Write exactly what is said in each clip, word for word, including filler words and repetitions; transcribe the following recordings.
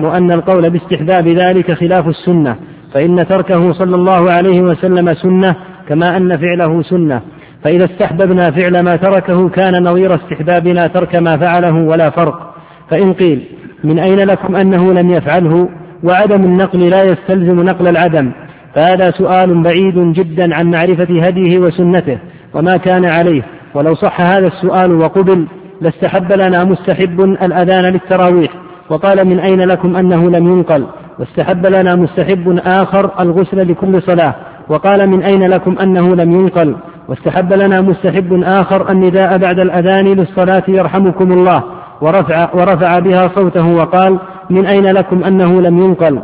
يعلم أن القول باستحباب ذلك خلاف السنة، فإن تركه صلى الله عليه وسلم سنة كما أن فعله سنة، فإذا استحببنا فعل ما تركه كان نظير استحبابنا ترك ما فعله ولا فرق. فإن قيل من أين لكم أنه لم يفعله وعدم النقل لا يستلزم نقل العدم، فهذا سؤال بعيد جدا عن معرفة هديه وسنته وما كان عليه. ولو صح هذا السؤال وقبل لاستحب لنا مستحب الأذان للتراويح وقال من أين لكم أنه لم ينقل، واستحب لنا مستحب آخر الغسل لكل صلاة وقال من أين لكم أنه لم ينقل، واستحب لنا مستحب آخر النداء بعد الأذان للصلاة يرحمكم الله ورفع, ورفع بها صوته وقال من أين لكم أنه لم ينقل،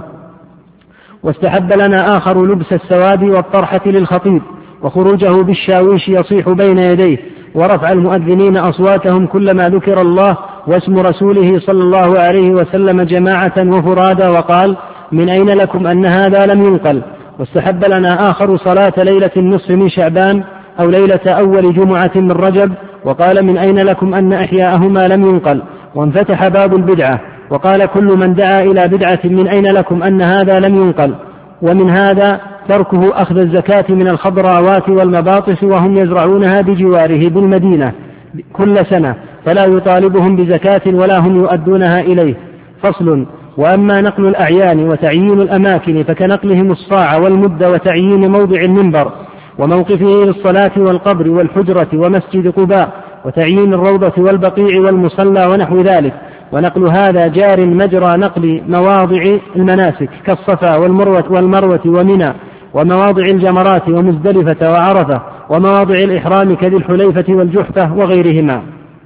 واستحب لنا آخر لبس السواد والطرحة للخطيب وخروجه بالشاويش يصيح بين يديه ورفع المؤذنين أصواتهم كلما ذكر الله واسم رسوله صلى الله عليه وسلم جماعة وفرادا وقال من أين لكم أن هذا لم ينقل، واستحب لنا آخر صلاة ليلة النصف من شعبان أو ليلة أول جمعة من رجب وقال من أين لكم أن إحياءهما لم ينقل، وانفتح باب البدعة وقال كل من دعا إلى بدعة من أين لكم أن هذا لم ينقل. ومن هذا تركه أخذ الزكاة من الخضراوات والمباطس وهم يزرعونها بجواره بالمدينة كل سنة فلا يطالبهم بزكاة ولا هم يؤدونها إليه. فصل. وأما نقل الأعيان وتعيين الأماكن فكنقلهم الصاع والمد وتعيين موضع المنبر وموقفه للصلاة والقبر والحجرة ومسجد قباء وتعيين الروضة والبقيع والمصلى ونحو ذلك، ونقل هذا جار مجرى نقل مواضع المناسك كالصفا والمروة, والمروة ومنى ومواضع الجمرات ومزدلفة وعرفة ومواضع الإحرام كذي الحليفة والجحفة وغيرهما.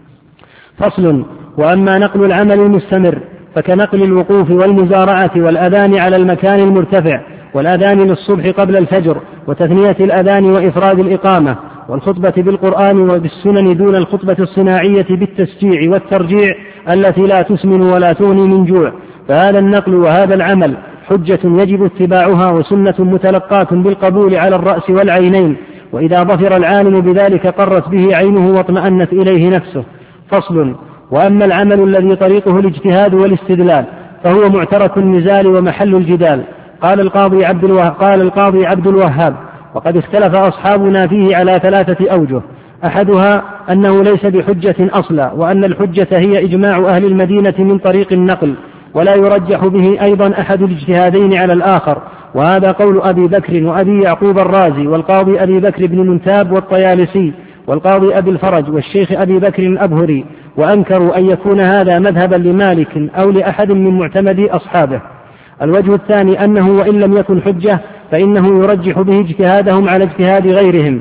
فصل. وأما نقل العمل المستمر فكنقل الوقوف والمزارعة والأذان على المكان المرتفع والأذان للصبح قبل الفجر وتثنية الأذان وإفراد الإقامة والخطبة بالقرآن وبالسنن دون الخطبة الصناعية بالتسجيع والترجيع التي لا تسمن ولا تغني من جوع، فهذا النقل وهذا العمل حجة يجب اتباعها وسنة متلقاة بالقبول على الرأس والعينين، وإذا ظفر العالم بذلك قرت به عينه واطمأنت إليه نفسه. فصل. وأما العمل الذي طريقه الاجتهاد والاستدلال فهو معترك النزال ومحل الجدال. قال القاضي عبد الوهاب, قال القاضي عبد الوهاب وقد اختلف أصحابنا فيه على ثلاثة أوجه، أحدها أنه ليس بحجة أصلا، وأن الحجة هي إجماع أهل المدينة من طريق النقل ولا يرجح به أيضا أحد الاجتهادين على الآخر، وهذا قول أبي بكر وأبي يعقوب الرازي والقاضي أبي بكر بن منتاب والطيالسي والقاضي أبي الفرج والشيخ أبي بكر الأبهري، وأنكروا أن يكون هذا مذهبا لمالك أو لأحد من معتمد أصحابه. الوجه الثاني أنه وإن لم يكن حجة فإنه يرجح به اجتهادهم على اجتهاد غيرهم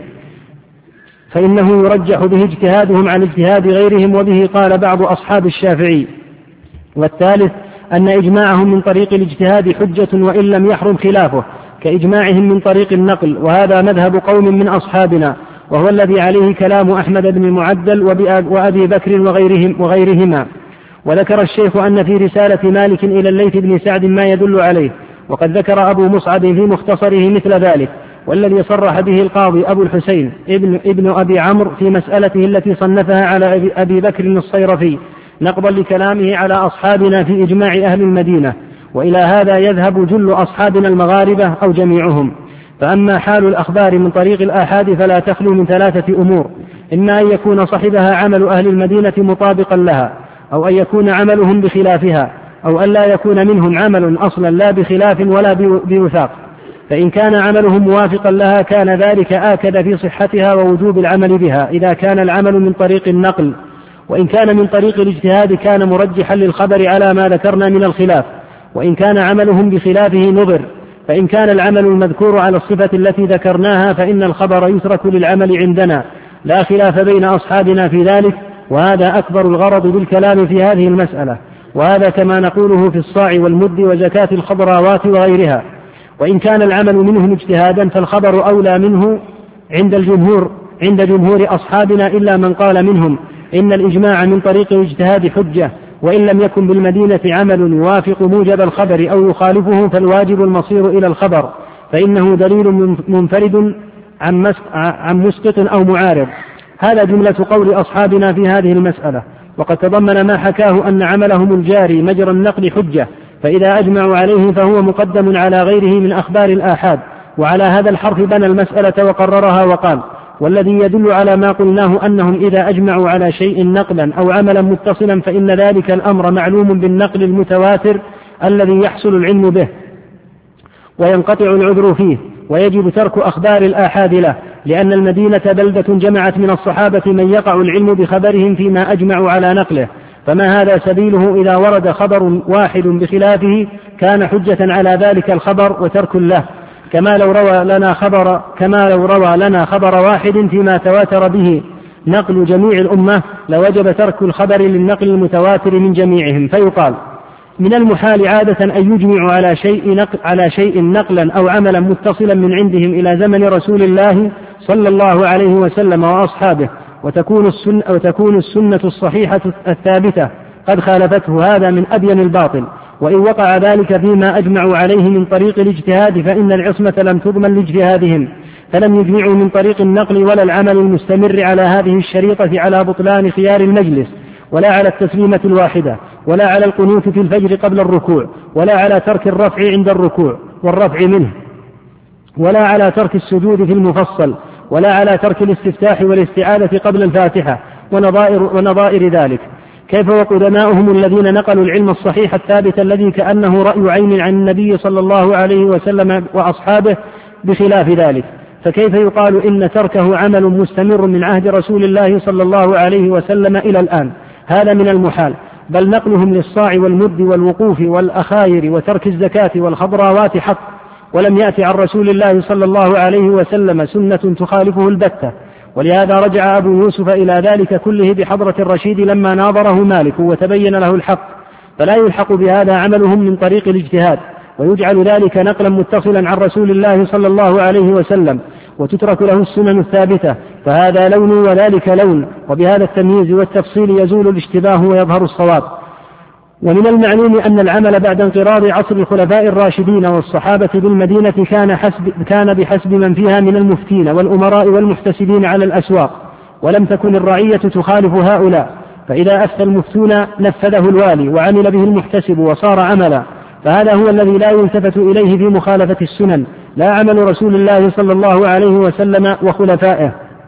فإنه يرجح به اجتهادهم على اجتهاد غيرهم وبه قال بعض أصحاب الشافعي. والثالث أن إجماعهم من طريق الاجتهاد حجة وإن لم يحرم خلافه كإجماعهم من طريق النقل، وهذا مذهب قوم من أصحابنا وهو الذي عليه كلام أحمد بن معدل وأبي بكر وغيرهم وغيرهما. وذكر الشيخ أن في رسالة مالك إلى الليث بن سعد ما يدل عليه، وقد ذكر أبو مصعب في مختصره مثل ذلك، والذي صرح به القاضي أبو الحسين ابن, ابن أبي عمرو في مسألته التي صنفها على أبي بكر الصيرفي نقضا لكلامه على أصحابنا في إجماع أهل المدينة، وإلى هذا يذهب جل أصحابنا المغاربة أو جميعهم. فأما حال الأخبار من طريق الآحاد فلا تخلو من ثلاثة أمور: إما أن يكون صاحبها عمل أهل المدينة مطابقا لها، أو أن يكون عملهم بخلافها، أو أن لا يكون منهم عمل أصلا لا بخلاف ولا بوثاق. فإن كان عملهم موافقا لها كان ذلك آكد في صحتها ووجوب العمل بها إذا كان العمل من طريق النقل، وإن كان من طريق الاجتهاد كان مرجحا للخبر على ما ذكرنا من الخلاف، وإن كان عملهم بخلافه نظر. فإن كان العمل المذكور على الصفة التي ذكرناها فإن الخبر يترك للعمل عندنا، لا خلاف بين أصحابنا في ذلك، وهذا أكبر الغرض بالكلام في هذه المسألة، وهذا كما نقوله في الصاع والمد وزكاة الخضراوات وغيرها. وإن كان العمل منهم اجتهادا فالخبر أولى منه عند الجمهور عند جمهور أصحابنا، إلا من قال منهم إن الإجماع من طريق الاجتهاد حجة، وإن لم يكن بالمدينة عمل يوافق موجب الخبر أو يخالفه فالواجب المصير إلى الخبر، فإنه دليل منفرد عن مسقط أو معارض. هذا جملة قول أصحابنا في هذه المسألة. وقد تضمن ما حكاه أن عملهم الجاري مجرى النقل حجة، فإذا أجمعوا عليه فهو مقدم على غيره من أخبار الآحاد. وعلى هذا الحرف بنى المسألة وقررها وقال: والذي يدل على ما قلناه أنهم إذا أجمعوا على شيء نقلا أو عملا متصلا فإن ذلك الأمر معلوم بالنقل المتواتر الذي يحصل العلم به وينقطع العذر فيه، ويجب ترك أخبار الآحاد له، لأن المدينة بلدة جمعت من الصحابة من يقع العلم بخبرهم فيما أجمعوا على نقله، فما هذا سبيله إذا ورد خبر واحد بخلافه كان حجة على ذلك الخبر وترك له، كما لو روى لنا خبر كما لو روى لنا خبر واحد فيما تواتر به نقل جميع الأمة لوجب ترك الخبر للنقل المتواتر من جميعهم. فيقال: من المحال عادة أن يجمعوا على شيء نقل على شيء نقلا أو عملا متصلا من عندهم إلى زمن رسول الله صلى الله عليه وسلم وأصحابه، وتكون السنة, وتكون السنة الصحيحة الثابتة قد خالفته، هذا من أبين الباطل. وإن وقع ذلك فيما أجمعوا عليه من طريق الاجتهاد فإن العصمة لم تضمن لاجتهادهم، فلم يجمعوا من طريق النقل ولا العمل المستمر على هذه الشريطة على بطلان خيار المجلس، ولا على التسليمة الواحدة، ولا على القنوت في الفجر قبل الركوع، ولا على ترك الرفع عند الركوع والرفع منه، ولا على ترك السجود في المفصل، ولا على ترك الاستفتاح والاستعاذة قبل الفاتحة ونظائر, ونظائر ذلك. كيف وقدماؤهم الذين نقلوا العلم الصحيح الثابت الذي كأنه رأي عين عن النبي صلى الله عليه وسلم وأصحابه بخلاف ذلك؟ فكيف يقال إن تركه عمل مستمر من عهد رسول الله صلى الله عليه وسلم إلى الآن؟ هذا من المحال، بل نقلهم للصاع والمد والوقوف والأخاير وترك الزكاة والخضراوات حق، ولم يأتي عن رسول الله صلى الله عليه وسلم سنة تخالفه البتة. ولهذا رجع أبو يوسف إلى ذلك كله بحضرة الرشيد لما ناظره مالك وتبين له الحق، فلا يلحق بهذا عملهم من طريق الاجتهاد، ويجعل ذلك نقلا متصلا عن رسول الله صلى الله عليه وسلم، وتترك له السنن الثابتة، فهذا لون وذلك لون، وبهذا التمييز والتفصيل يزول الاشتباه ويظهر الصواب. ومن المعلوم أن العمل بعد انقراض عصر الخلفاء الراشدين والصحابة بالمدينة كان, حسب كان بحسب من فيها من المفتين والأمراء والمحتسبين على الأسواق، ولم تكن الرعية تخالف هؤلاء، فإذا أفتى المفتون نفذه الوالي وعمل به المحتسب وصار عملا، فهذا هو الذي لا يلتفت إليه في مخالفة السنن، لا عمل رسول الله صلى الله عليه وسلم وخلفائه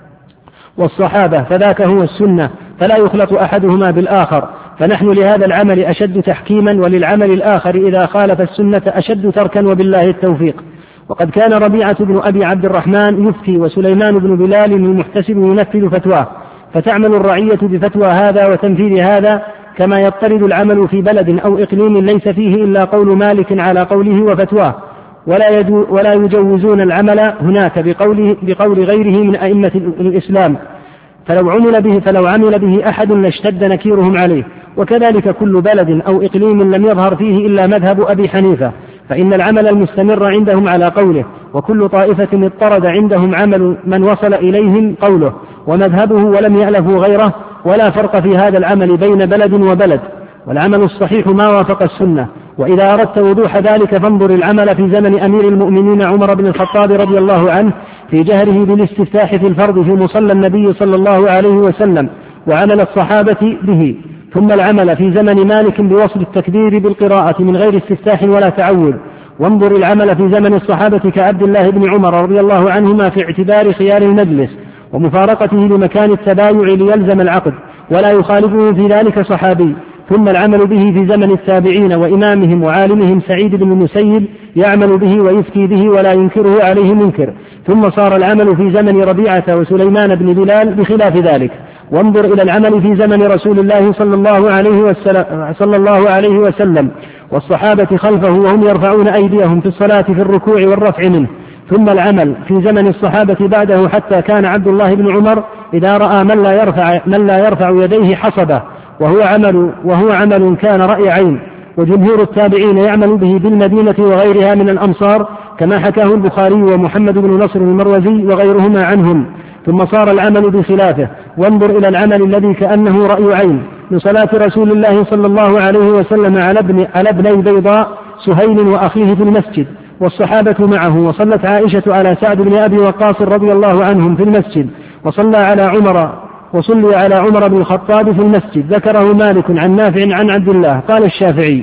والصحابة، فذاك هو السنة، فلا يخلط أحدهما بالآخر. فنحن لهذا العمل أشد تحكيما، وللعمل الآخر إذا خالف السنة أشد تركا، وبالله التوفيق. وقد كان ربيعة بن أبي عبد الرحمن يفتي، وسليمان بن بلال المحتسب ينفذ فتواه، فتعمل الرعية بفتوى هذا وتنفيذ هذا، كما يضطرد العمل في بلد أو إقليم ليس فيه إلا قول مالك على قوله وفتواه، ولا, ولا يجوزون العمل هناك بقوله بقول غيره من أئمة الإسلام، فلو عمل به فلو عمل به أحد لاشتد نكيرهم عليه. وكذلك كل بلد أو إقليم لم يظهر فيه إلا مذهب أبي حنيفة، فإن العمل المستمر عندهم على قوله، وكل طائفة اضطرد عندهم عمل من وصل إليهم قوله ومذهبه ولم يألفوا غيره، ولا فرق في هذا العمل بين بلد وبلد، والعمل الصحيح ما وافق السنة. وإذا أردت وضوح ذلك فانظر العمل في زمن أمير المؤمنين عمر بن الخطاب رضي الله عنه في جهره بالاستفتاح في الفرض في مصلى النبي صلى الله عليه وسلم، وعمل الصحابة به، ثم العمل في زمن مالك بوصل التكبير بالقراءة من غير استفتاح ولا تعود. وانظر العمل في زمن الصحابة كعبد الله بن عمر رضي الله عنهما في اعتبار خيار المجلس ومفارقته لمكان التبايع ليلزم العقد، ولا يخالفه في ذلك صحابي. ثم العمل به في زمن التابعين وإمامهم وعالمهم سعيد بن المسيب يعمل به ويفتي به ولا ينكره عليه منكر. ثم صار العمل في زمن ربيعة وسليمان بن بلال بخلاف ذلك. وانظر إلى العمل في زمن رسول الله صلى الله عليه وسلم, صلى الله عليه وسلم والصحابة خلفه وهم يرفعون أيديهم في الصلاة في الركوع والرفع منه. ثم العمل في زمن الصحابة بعده حتى كان عبد الله بن عمر إذا رأى من لا يرفع, من لا يرفع يديه حصبه، وهو عمل, وهو عمل كان رأي عين. وجمهور التابعين يعمل به بالمدينة وغيرها من الأمصار كما حكاه البخاري ومحمد بن نصر المروزي وغيرهما عنهم. ثم صار العمل بخلافه. وانظر إلى العمل الذي كأنه رأي عين من صلاة رسول الله صلى الله عليه وسلم على ابن على ابني بيضاء سهيل وأخيه في المسجد والصحابة معه، وصلت عائشة على سعد بن أبي وقاص رضي الله عنهم في المسجد، وصلى على عمر وصلي على عمر بن الخطاب في المسجد. ذكره مالك عن نافع عن عبد الله. قال الشافعي: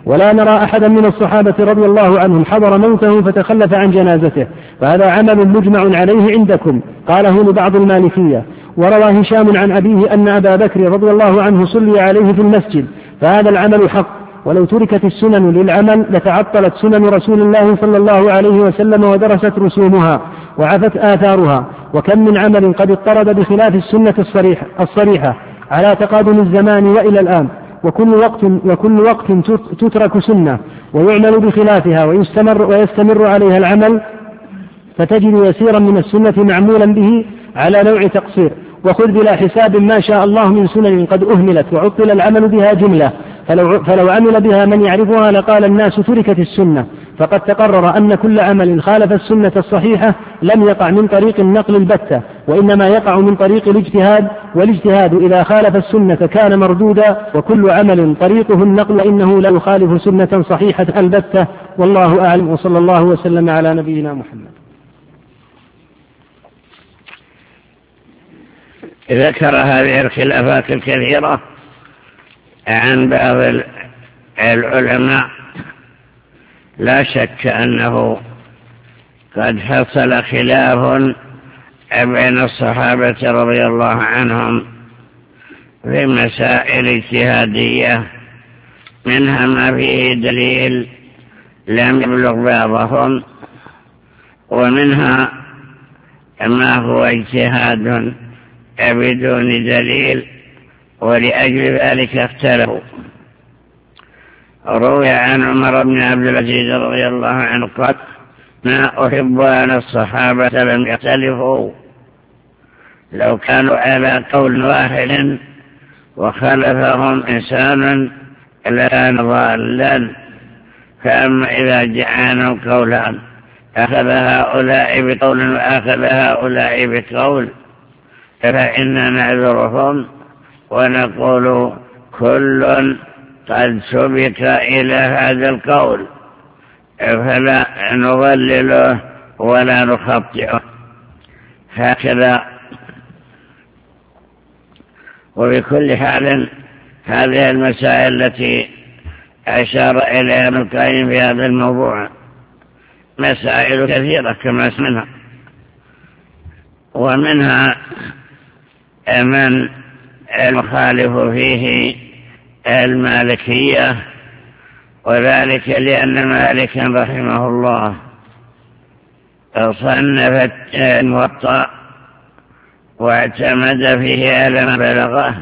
ولا نرى أحدا من الصحابة رضي الله عنهم حضر موته فتخلف عن جنازته، فهذا عمل مجمع عليه عندكم، قاله لبعض المالكية. وروى هشام عن أبيه أن أبا بكر رضي الله عنه صلي عليه في المسجد، فهذا العمل حق، ولو تركت السنن للعمل لتعطلت سنن رسول الله صلى الله عليه وسلم ودرست رسومها وعفت آثارها. وكم من عمل قد اضطرد بخلاف السنة الصريحة, الصريحة على تقادم الزمان وإلى الآن، وكل وقت, وكل وقت تترك سنة ويعمل بخلافها ويستمر, ويستمر عليها العمل، فتجد يسيرا من السنة معمولا به على نوع تقصير. وخذ بلا حساب ما شاء الله من سنن قد أهملت وعطل العمل بها جملة، فلو, فلو عمل بها من يعرفها لقال الناس تركت السنة. فقد تقرر أن كل عمل خالف السنة الصحيحة لم يقع من طريق النقل البتة، وإنما يقع من طريق الاجتهاد، والاجتهاد إذا خالف السنة كان مردودا، وكل عمل طريقه النقل إنه لا يخالف سنة صحيحة البتة. والله أعلم، وصلى الله وسلم على نبينا محمد. ذكر هذه الخلافات الكثيرة عن بعض العلماء، لا شك أنه قد حصل خلاف بين الصحابة رضي الله عنهم في مسائل اجتهادية، منها ما فيه دليل لم يبلغ بعضهم، ومنها ما هو اجتهاد بدون دليل، ولأجل ذلك اختلفوا. روي عن عمر بن عبد العزيز رضي الله عنه قال: ما أحب أن الصحابة لم يختلفوا، لو كانوا على قول واحد وخلفهم إنسان لكان ضالا، فأما إذا جعلوا قولان أخذ هؤلاء بقول وأخذ هؤلاء بقول فإننا نعذرهم ونقول كل قد سبق إلى هذا القول، فلا نضلله ولا نخطئه. هكذا. وبكل حال هذه المسائل التي أشار إليها ابن القيم في هذا الموضوع مسائل كثيرة كما اسمها، ومنها من المخالف فيه المالكية، وذلك لأن مالكا رحمه الله صنف الموطأ واعتمد فيه على ما بلغه،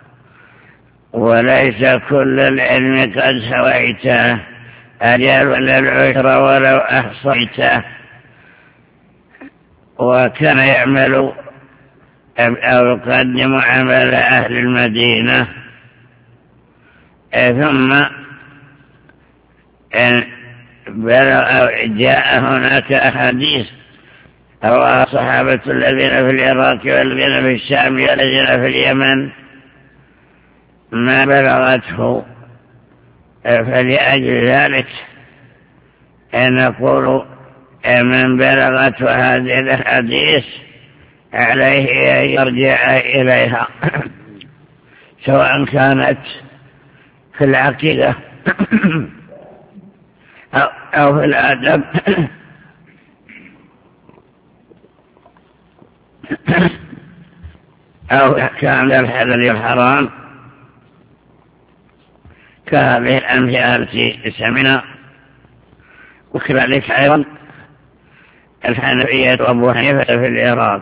وليس كل العلم قد سويته أجل ولا العشر ولو أحصيته. وكان يعمل أو يقدم عمل أهل المدينة، ثم جاء هناك أحاديث رواه الصحابة الذين في العراق والذين في الشام والذين في اليمن ما بلغته، فلأجل ذلك نقول من بلغته هذه الأحاديث عليه أن يرجع إليها، سواء كانت في العقيدة أو في الأدب أو كان الحلال والحرام، كهذه الأمثلة التي سمعنا. وكذلك أيضا الحنفية وأبو حنيفة في العراق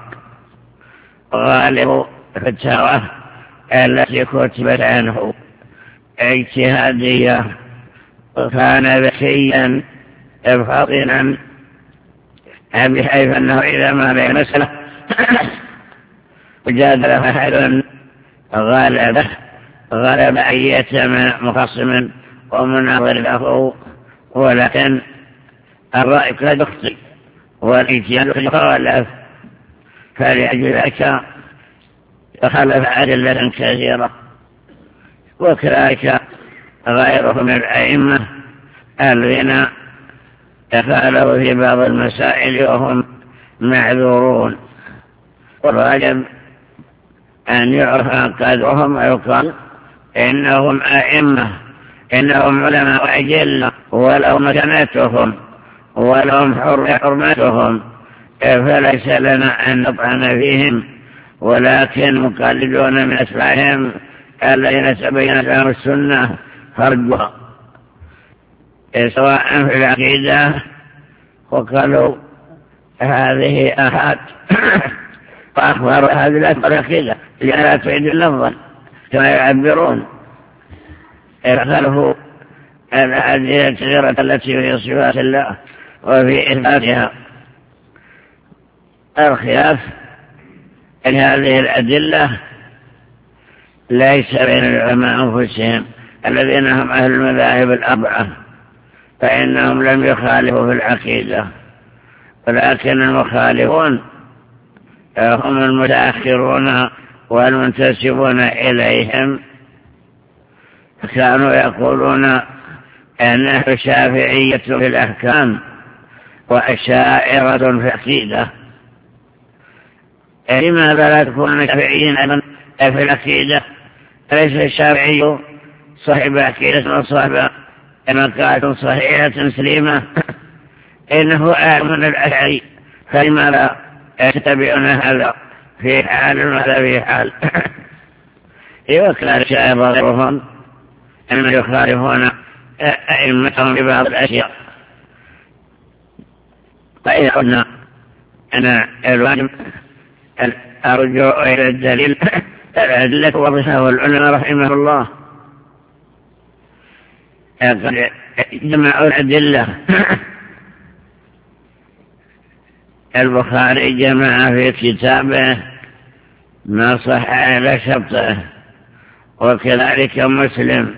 غالب فتاوى التي كتبت عنه اجتهادية، وكان ذكيا فاطنا بحيث أنه إذا ما بين مسألة وجادل أحد غالبه غلب أية مخصم ومناظر له، ولكن الرأي قد يخطئ والاجتهاد قد يخالف، فلأجل ذلك تخلف أدلة كثيرة. وكذلك غيره من الأئمة الذين تخالفوا في بعض المسائل وهم معذورون، والواجب أن يعرف قدرهم ويقال إنهم أئمة إنهم علماء أجل ولو مكانتهم ولهم حرمتهم، فليس لنا أن نطعن فيهم، ولكن مقلدون من أتباعهم الذين تبينت لهم السنة فرجها سواء في العقيدة وقالوا هذه أحد وأخبروا هذه الأكبر العقيدة لأن لا تعيد اللفظا كما يعبرون، خلفوا الأدلة الكثيرة التي في صفات الله وفي إثباتها. الخلاف إن هذه الأدلة ليس بين العلماء أنفسهم الذين هم أهل المذاهب الأربعة، فإنهم لم يخالفوا في العقيدة، ولكن المخالفون هم المتأخرون والمنتسبون إليهم، كانوا يقولون أنه شافعية في الأحكام وأشاعرة في العقيدة. لماذا لا تكون شافعيين أيضا في العقيدة؟ ليس الشافعي صاحب عقيدة وصاحب مقالة صحيحة سليمة، إنه أعلم من الأشعري، فلماذا يتبعون هذا في حال وهذا في حال؟ وكان الشاعر غيرهم أن يخالفون أئمتهم ببعض الأشياء. فإذا قلنا أن الواجب الرجوع إلى الدليل الأدلة وضحه العلماء رحمه الله قد جمعوا الأدلة. البخاري جمع في كتابه ما صح على شرطه، وكذلك مسلم،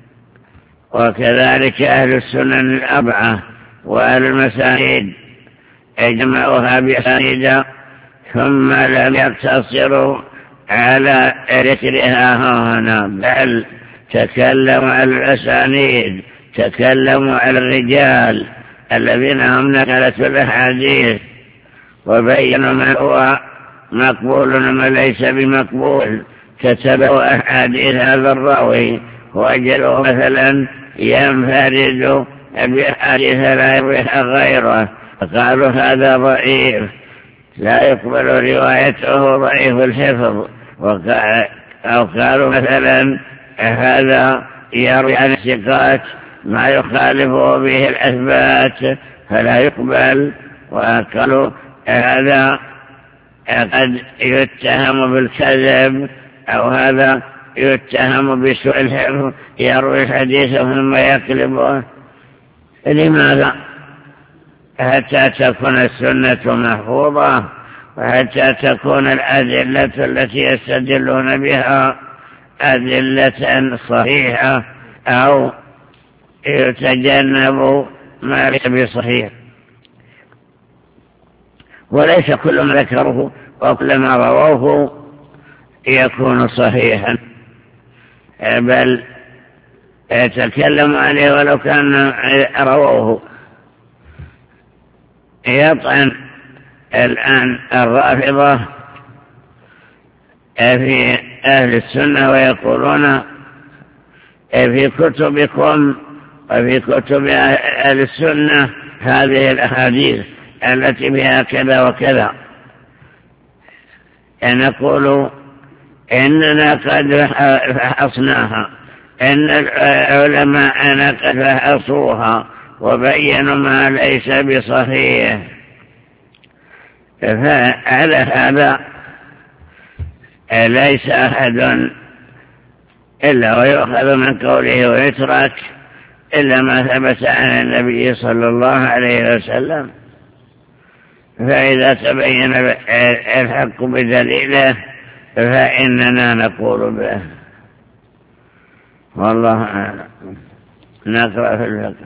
وكذلك أهل السنن الأربعة وأهل المسانيد جمعوها بأسانيد، ثم لم يقتصروا على ذكرها هنا، بل تكلموا على الأسانيد، تكلموا على الرجال الذين هم نقلة الأحاديث، وبينوا ما هو مقبول وما ليس بمقبول. كتبوا أحاديث هذا الراوي وجدوا مثلا ينفرد بأحاديث لا يرويها غيره، فقالوا هذا ضعيف لا يقبل روايته ضعيف الحفظ، أو قالوا مثلا هذا يروي عن الثقات ما يخالف به الأثبات فلا يقبل، وقالوا هذا قد يتهم بالكذب، أو هذا يتهم بسوء الحفظ يروي الحديث ثم يقلبه. لماذا؟ حتى تكون السنة محفوظة، وحتى تكون الأدلة التي يستدلون بها أدلة صحيحة، أو يتجنب ما ليس بصحيح. وليس كل ما ذكره وكل ما رووه يكون صحيحا، بل يتكلم عليه ولو كان رووه. يطعن الآن الرافضة في أهل السنة ويقولون في كتبكم وفي كتب أهل السنة هذه الأحاديث التي بها كذا وكذا. نقول إننا قد فحصناها، إن العلماء قد فحصوها وبينوا ما ليس بصحيح، فعلى هذا ليس أحد إلا ويؤخذ من قوله ويترك إلا ما ثبت عن النبي صلى الله عليه وسلم. فإذا تبين الحق بدليله فإننا نقول به، والله أعلم. نقرأ في الفقه.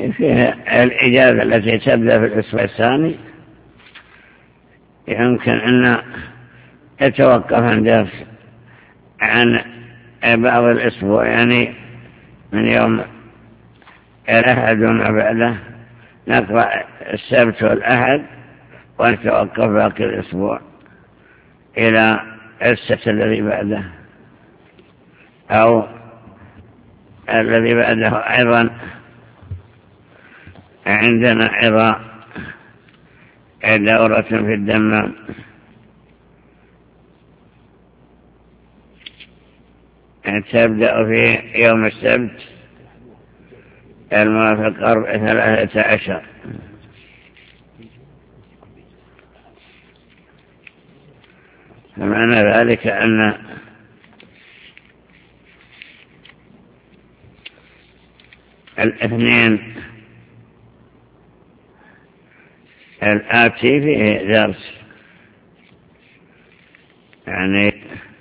في الإجازة التي تبدأ في الأسبوع الثاني يمكن أن يتوقف عن درس عن بعض الأسبوع، يعني من يوم الأحد وما بعده نقرأ السبت والأحد ونتوقف باقي الأسبوع إلى السبت الذي بعده أو الذي بعده. أيضا عندنا أيضا دورة في الدمام تبدأ في يوم السبت الموافق ثلاثة عشر. فمعنى ذلك أن الاثنين الآتي فيه درس، يعني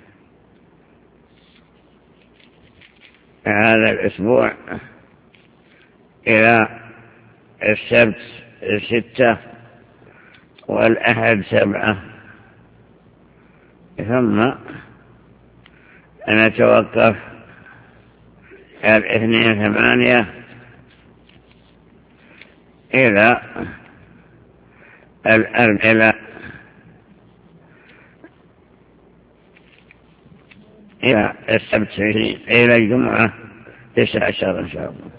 هذا الأسبوع إلى السبت ستة والأحد سبعة، ثم نتوقف الاثنين ثمانية إلى الأرض إلى إلى السبت إلى الجمعة تسعة عشر إن شاء الله.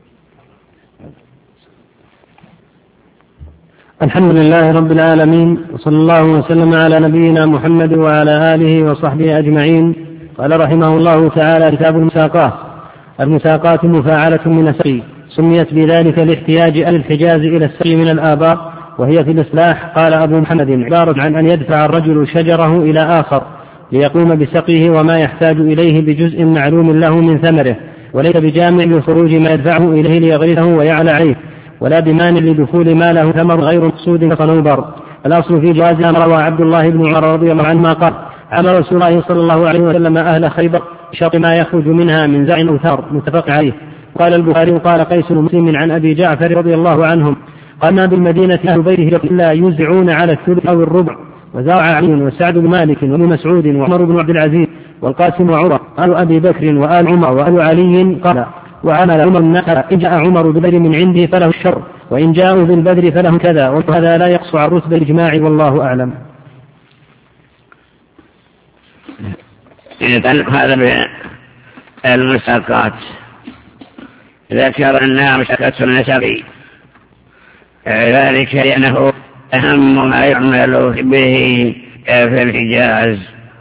الحمد لله رب العالمين، وصلى الله وسلم على نبينا محمد وعلى آله وصحبه أجمعين. قال رحمه الله تعالى: كتاب المساقات. المساقات مفاعلة من السقي، سميت بذلك لاحتياج أهل الحجاز إلى السقي من الآبار، وهي في الإصلاح قال أبو محمد عبارة عن أن يدفع الرجل شجره إلى آخر ليقوم بسقيه وما يحتاج إليه بجزء معلوم له من ثمره، وليس بجامع لخروج ما يدفعه إليه ليغرسه ويعلى عليه، ولا بمانع لدخول ما له ثمر غير مقصود كصنوبر. الأصل في جواز ما روى عبد الله بن عمر رضي الله عنهما قال: عمل رسول الله صلى الله عليه وسلم أهل خيبر بشرط ما يخرج منها من زرع أو ثمر، متفق عليه. قال البخاري: قال قيس مسلم عن أبي جعفر رضي الله عنهم: قالنا بالمدينة أهل بيته إلا يوزعون على الثلث أو الربع. وزرع علي وسعد بن مالك وابن مسعود وعمر بن عبد العزيز والقاسم وعمر آل أبي بكر وآل عمر وآل علي. قال: وعمل عمر الناس: إن جاء عمر بالبدر من عنده فله الشر، وإن جاءوا بالبدر فله كذا، وهذا لا يقص عن رتب الإجماع، والله أعلم. هذا المساقات ذكر أنها مساقات النسبي، ذلك لأنه أهم ما يعمل به في الحجاز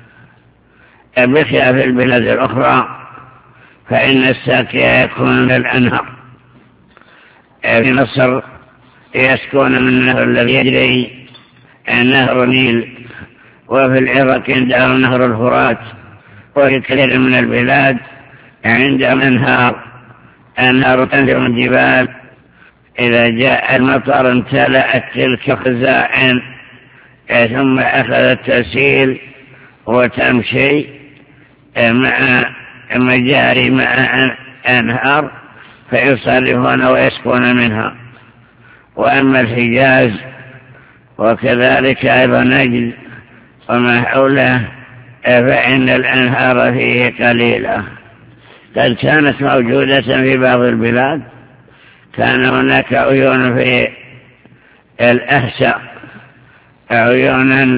بخلاف البلاد الأخرى، فإن الساقي يكون من الأنهر. في مصر يسكن من النهر الذي يجري نهر النيل، وفي العراق عندهم نهر الفرات، وفي كثير من البلاد عندهم أنهار أنهار تنزل من الجبال. إذا جاء المطر امتلأت تلك الخزائن ثم أخذت تسيل وتمشي مع مجاري مع أنهار فيصرفون ويسكون منها. وأما الحجاز وكذلك أيضا نجد وما حوله فإن الأنهار فيه قليلة. قد كانت موجودة في بعض البلاد، كان هناك عيون في الأهساء، عيونا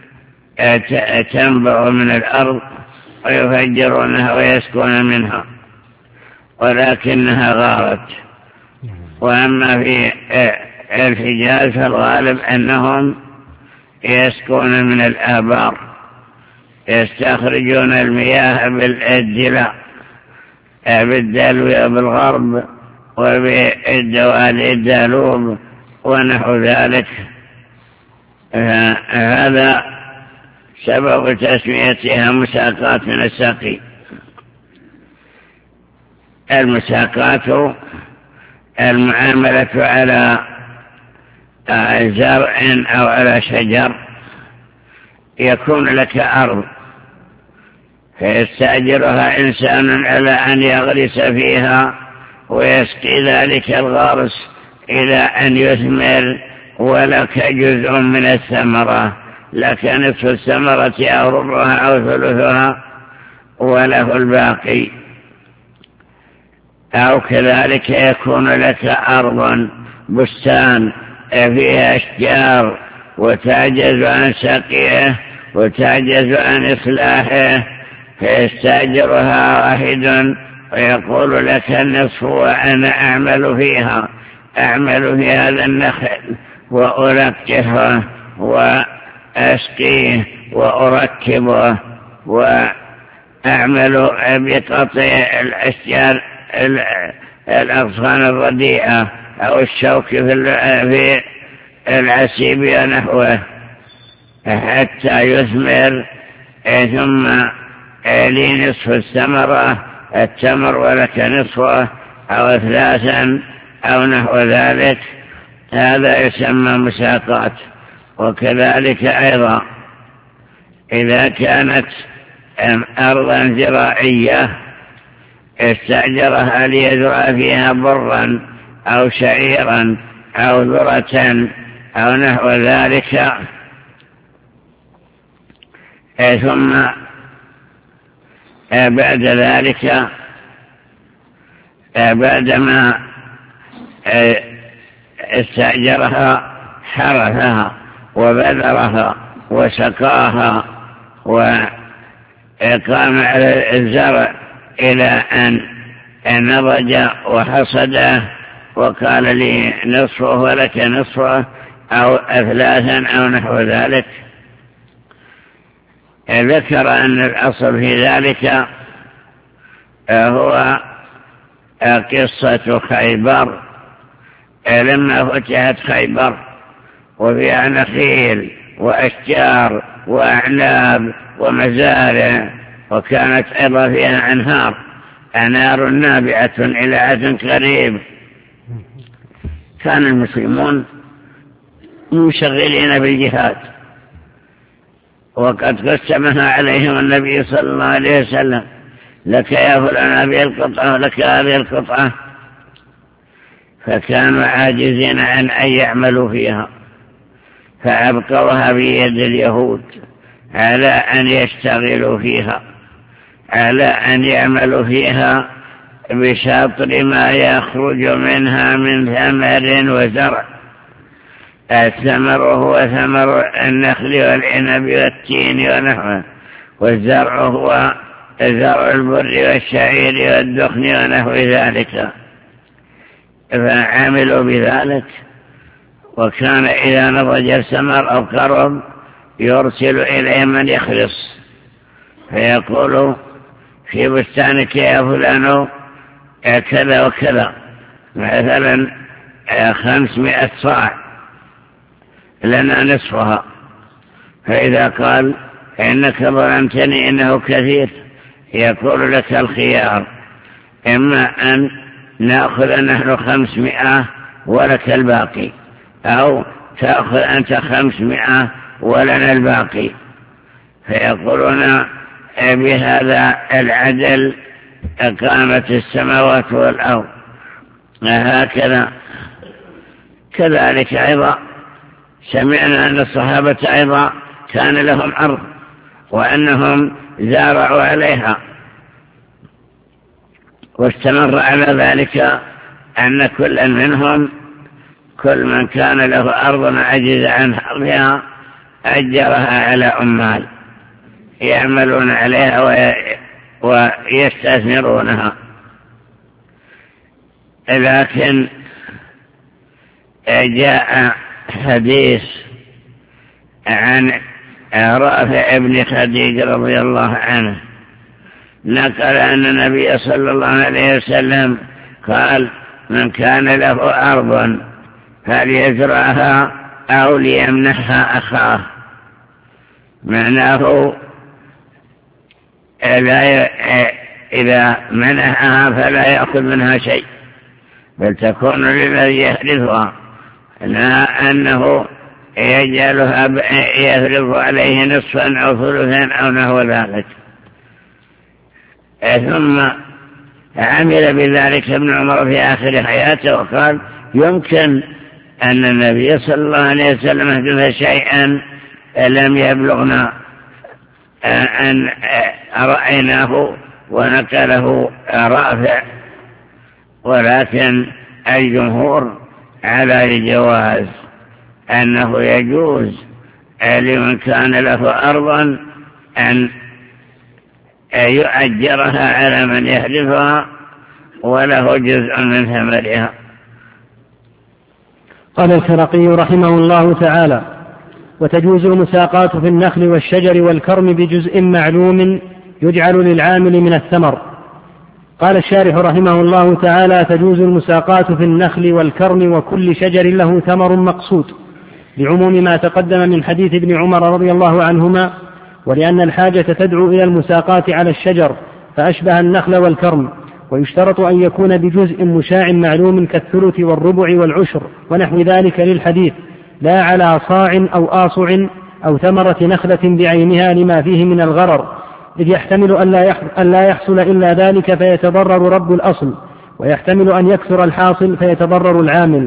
تنبع من الأرض ويفجرونها ويسكون منها، ولكنها غارت. وأما في الحجاز فالغالب أنهم يسكون من الآبار، يستخرجون المياه بالدلاء بالدلو بالغرب وبالدوالي الدالوب ونحو ذلك. هذا سبب تسميتها مساقات من السقي. المساقات المعاملة على زرع أو على شجر، يكون لك أرض فيستأجرها إنسان على أن يغرس فيها ويسقي ذلك الغرس إلى أن يثمر ولك جزء من الثمرة، لك نصف الثمرة أو ربعها أو ثلثها وله الباقي. أو كذلك يكون لك أرض بستان فيها أشجار وتعجز عن سقيه وتعجز عن إصلاحه، فيستأجرها واحد ويقول لك النصف وأنا أعمل فيها أعمل في هذا النخل وألقحه وأسقيه وأركبه وأعمل بقطع الأشجار الأغصان الرديئة أو الشوك في العسيب ونحوه حتى يثمر، ثم لي نصف الثمرة التمر ولك نصفه أو ثلاثا أو نحو ذلك. هذا يسمى مساقات. وكذلك أيضا إذا كانت أرضا زراعية استأجرها ليزرع فيها برا أو شعيرا أو ذرة أو نحو ذلك، ثم بعد ذلك بعدما استأجرها حرثها وبذرها وسقاها وقام على الزرع إلى أن نضج وحصده وقال لي نصفه ولك نصفه أو أثلاثا أو نحو ذلك. ذكر أن الأصل في ذلك هو قصة خيبر لما فتحت خيبر وفيها نخيل وأشجار وأعناب ومزارع، وكانت أيضا فيها أنهار أنهار نابعة إلى عدن قريب. كان المسلمون مشغلين بالجهاد، وقد قسمها عليهم النبي صلى الله عليه وسلم: لك يا فلان هذه القطعة ولك هذه القطعة، فكانوا عاجزين عن أن يعملوا فيها، فأبقوها بيد اليهود على أن يشتغلوا فيها، على أن يعملوا فيها بشطر ما يخرج منها من ثمر وزرع. الثمر هو ثمر النخل والعنب والتين ونحوه، والزرع هو زرع البر والشعير والدخن ونحو ذلك، فعملوا بذلك. وكان إذا نضج الثمر أو قرب يرسل إليه من يخلص فيقول: في بستانك يا فلان كذا وكذا، مثلا خمسمائة صاع لنا نصفها. فإذا قال: إنك ظلمتني إنه كثير، يقول لك الخيار: إما أن نأخذ نحن خمسمائة ولك الباقي، أو تأخذ أنت خمسمائة ولنا الباقي. فيقولون: بهذا العدل قامت السماوات والأرض. هكذا. كذلك أيضا سمعنا أن الصحابة أيضا كان لهم أرض وأنهم زارعوا عليها، واستمر على ذلك أن كل منهم كل من كان له أرض عجز عن حرثها أجرها على عمال يعملون عليها ويستثمرونها. لكن جاء حديث عن رافع بن خديج رضي الله عنه نقل أن النبي صلى الله عليه وسلم قال: من كان له أرض فليزرعها أو ليمنحها أخاه. معناه إذا منحها فلا يأخذ منها شيء، بل تكون للذي يحرثها، لا أنه يجعلها يفرض عليه نصفا أو ثلثا أو نحو ذلك. ثم عمل بذلك ابن عمر في آخر حياته وقال يمكن أن النبي صلى الله عليه وسلم حدث شيئا لم يبلغنا أن رأيناه ونقله رافع، ولكن الجمهور على الجواز، أنه يجوز لمن كان له أرضا أن يؤجرها على من يحرثها وله جزء من ثمرها. قال الخرقي رحمه الله تعالى: وتجوز المساقات في النخل والشجر والكرم بجزء معلوم يجعل للعامل من الثمر. قال الشارح رحمه الله تعالى: تجوز المساقات في النخل والكرم وكل شجر له ثمر مقصود، لعموم ما تقدم من حديث ابن عمر رضي الله عنهما، ولأن الحاجة تدعو إلى المساقات على الشجر فأشبه النخل والكرم. ويشترط أن يكون بجزء مشاع معلوم كالثلث والربع والعشر ونحو ذلك للحديث، لا على صاع أو آصع أو ثمرة نخلة بعينها لما فيه من الغرر، إذ يحتمل أن لا يحصل إلا ذلك فيتضرر رب الأصل، ويحتمل أن يكثر الحاصل فيتضرر العامل.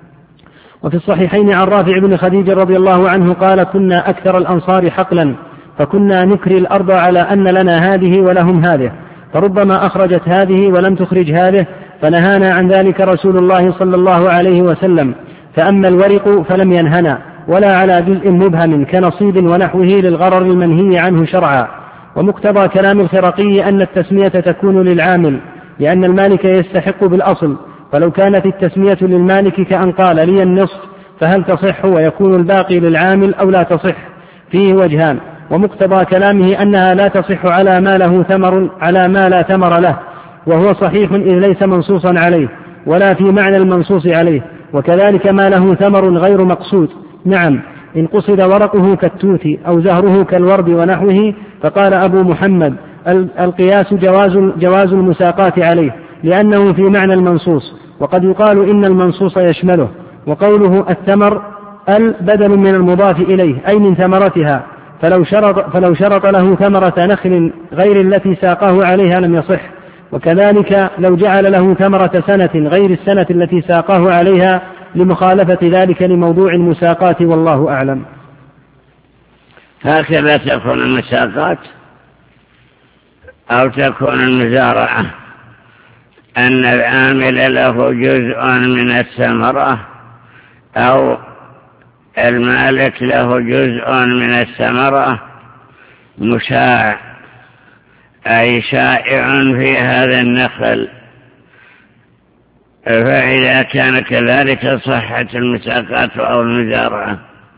وفي الصحيحين عن رافع بن خديج رضي الله عنه قال: كنا أكثر الأنصار حقلا، فكنا نكري الأرض على أن لنا هذه ولهم هذه، فربما أخرجت هذه ولم تخرج هذه، فنهانا عن ذلك رسول الله صلى الله عليه وسلم. فأما الورق فلم ينهنا، ولا على جزء مبهم كنصيب ونحوه للغرر المنهي عنه شرعا. ومقتضى كلام الخرقي أن التسمية تكون للعامل، لأن المالك يستحق بالأصل، فلو كانت التسمية للمالك كأن قال لي النصف، فهل تصح ويكون الباقي للعامل أو لا تصح؟ فيه وجهان. ومقتضى كلامه أنها لا تصح على ما له ثمر على ما لا ثمر له، وهو صحيح إذ ليس منصوصا عليه ولا في معنى المنصوص عليه، وكذلك ما له ثمر غير مقصود. نعم، إن قصد ورقه كالتوت أو زهره كالورد ونحوه، فقال أبو محمد: القياس جواز, جواز المساقات عليه، لأنه في معنى المنصوص، وقد يقال إن المنصوص يشمله. وقوله الثمر البدل من المضاف إليه أي من ثمرتها، فلو شرط, فلو شرط له ثمرة نخل غير التي ساقاه عليها لم يصح. وكذلك لو جعل له ثمرة سنة غير السنة التي ساقاه عليها لمخالفة ذلك لموضوع المساقات، والله أعلم. هكذا تكون المساقات أو تكون المزارعة، أن العامل له جزء من الثمرة أو المالك له جزء من الثمرة مشاع، أي شائع في هذا النخل، فإذا كان كذلك صحت المساقات أو المزارعة.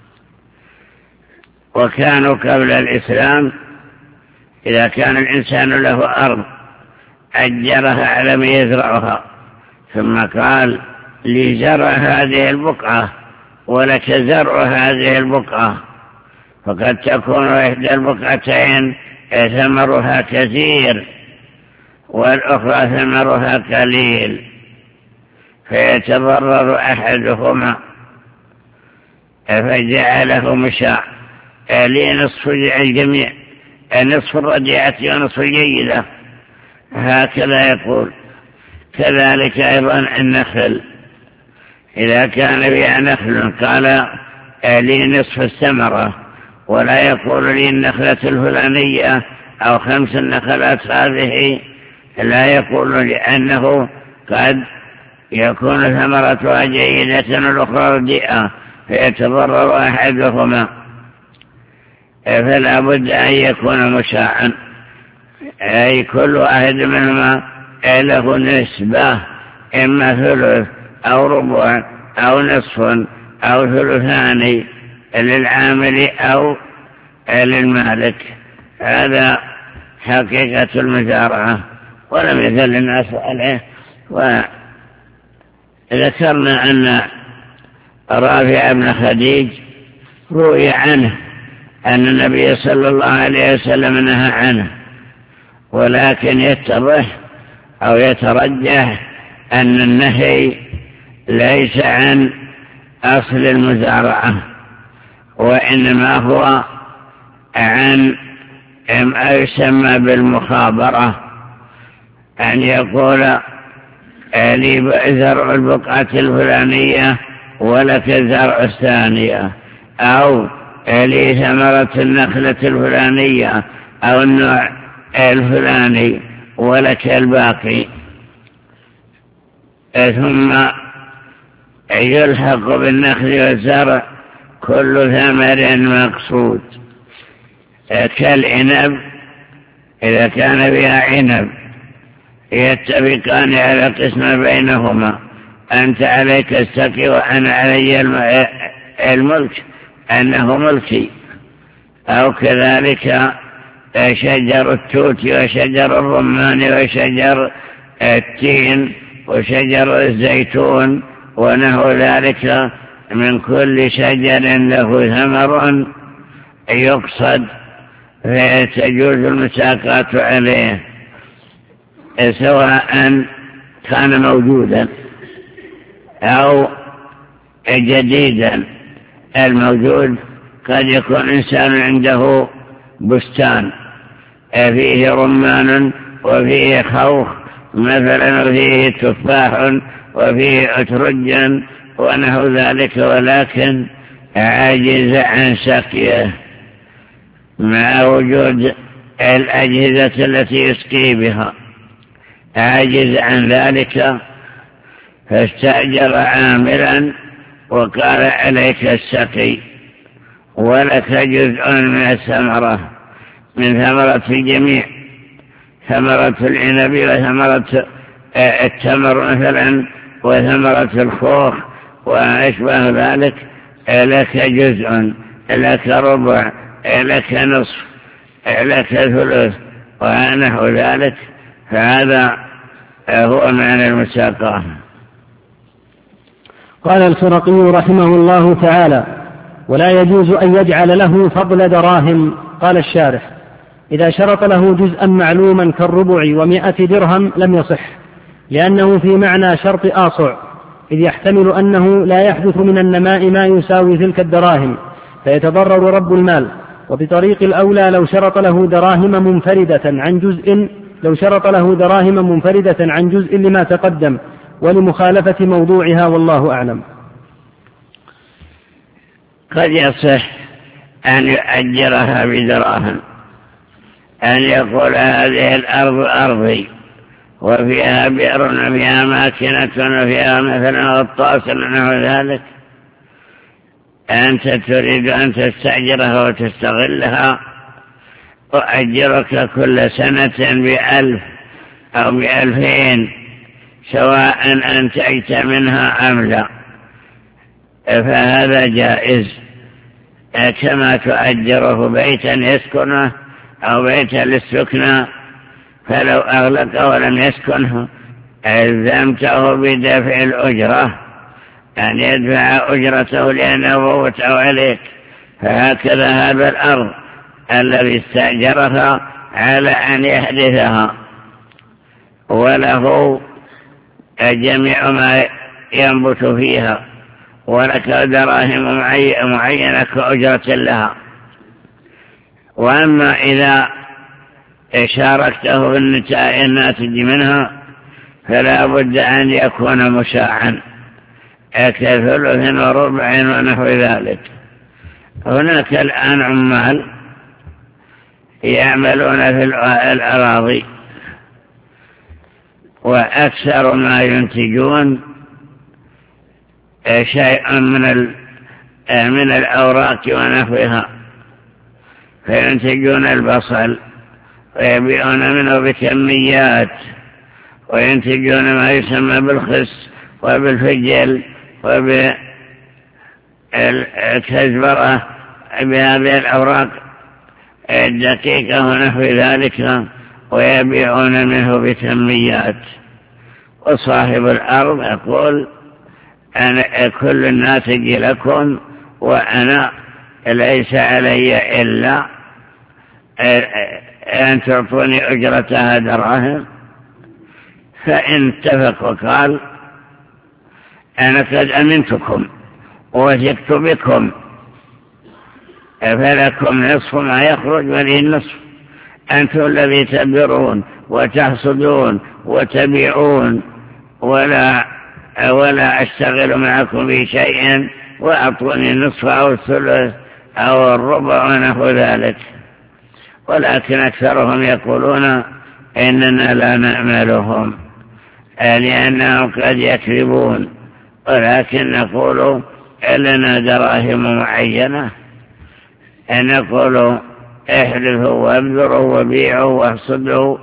وكانوا قبل الإسلام إذا كان الإنسان له أرض أجرها على من يزرعها، ثم قال لي زرع هذه البقعة ولك زرع هذه البقعة، فقد تكون إحدى البقعتين ثمرها كثير والأخرى ثمرها قليل، فيتضرر أحدهما، فجعله مشاع لنصف الجميع، نصف الرديعة ونصف الجيدة، هكذا يقول. كذلك أيضا النخل، إذا كان بها نخل قال لي نصف الثمرة، ولا يقول لي النخلة الفلانية أو خمس النخلات هذه، لا يقول، لأنه قد يكون ثمرتها جيدة والأخرى رديئة فيتضرر أحدهما، فلا بد أن يكون مشاعا، أي كل واحد منهما له نسبة، إما ثلث أو ربع أو نصف أو ثلثان للعامل أو للمالك. هذا حقيقة المزارعة، ولم يزل الناس عليه. وذكرنا أن رافع بن خديج روي عنه أن النبي صلى الله عليه وسلم نهى عنه، ولكن يتضح أو يترجح أن النهي ليس عن أصل المزارعة، وإنما هو عن ما يسمى بالمخابرة، أن يقول لي زرع البقعة الفلانية ولك زرع الثانية، أو لي ثمرة النخلة الفلانية أو النوع الفلاني ولك الباقي، ثم يلحق بالنخل والزرع كل ثمر مقصود، كالعنب إذا كان بها عنب يتفقان على قسم بينهما، أنت عليك السقي وأنا علي الملك أنه ملكي، أو كذلك شجر التوت وشجر الرمان وشجر التين وشجر الزيتون ونحو ذلك، من كل شجر له ثمر يقصد فيتجوز المساقات عليه، سواء كان موجودا أو جديدا. الموجود قد يكون إنسان عنده بستان فيه رمان وفيه خوخ مثلا وفيه تفاح وفيه أترجا ونحو ذلك، ولكن عاجز عن سقيه مع وجود الأجهزة التي يسقي بها، عاجز عن ذلك فاستأجر عاملا وقال عليك السقي ولك جزء من الثمرة من ثمرة الجميع، ثمرة العنب وثمرة التمر مثلا وثمرة الخوخ وأشبه ذلك، لك جزء، لك ربع، لك نصف، لك ثلث ونحو ذلك. فهذا هو معنى المساقاه. قال الخرقي رحمه الله تعالى: ولا يجوز أن يجعل له فضل دراهم. قال الشارح: إذا شرط له جزءا معلوما كالربع ومائة درهم لم يصح، لأنه في معنى شرط آصع، إذ يحتمل أنه لا يحدث من النماء ما يساوي تلك الدراهم فيتضرر رب المال. وبطريق الأولى لو شرط له دراهم منفردة عن جزء لو شرط له دراهم منفردة عن جزء لما تقدم ولمخالفة موضوعها، والله أعلم. قد يصح أن يؤجرها بدراهم، أن يقول هذه الأرض أرضي وفيها بئر وفيها ماكنة وفيها مثلا غطاس ونحو ذلك، أنت تريد أن تستأجرها وتستغلها، أؤجرك كل سنة بألف أو بألفين سواء أنتجت منها أم لا، فهذا جائز، كما تؤجره بيتا يسكنه أو بيتا للسكنى، فلو أغلق ولم يسكنه ألزمته بدفع الأجرة، أن يدفع أجرته لأنه فوته عليك. فهكذا هذا الأرض الذي استأجرها على أن يحدثها وله جميع ما ينبت فيها ولك دراهم معينة كأجرة لها. وأما إذا شاركته في الناتج منها فلا بد أن يكون مشاعا كثلث وربع ونحو ذلك. هناك الآن عمال يعملون في الأراضي وأكثر ما ينتجون شيء من من الأوراق ونحوها، فينتجون البصل ويبيعون منه بكميات، وينتجون ما يسمى بالخس وبالفجل وبالكزبرة بهذه الأوراق الدقيقة ونحو ذلك، ويبيعون منه بكميات. وصاحب الأرض يقول: أنا كل الناتج لكم وأنا ليس علي إلا أن تعطوني أجرتها دراهم. فإن اتفق وقال: أنا قد أمنتكم ووثقت بكم فلكم نصف ما يخرج ولي النصف، أنتم الذي تبذرون وتحصدون وتبيعون ولا ولا أشتغل معكم بشيء وأعطوني النصف أو الثلث أو الربع ونحو ذلك. ولكن أكثرهم يقولون إننا لا نعملهم لأنهم قد يكذبون، ولكن نقول لنا دراهم معينة، نقول احلفوا وابذروا وبيعوا واحصدوا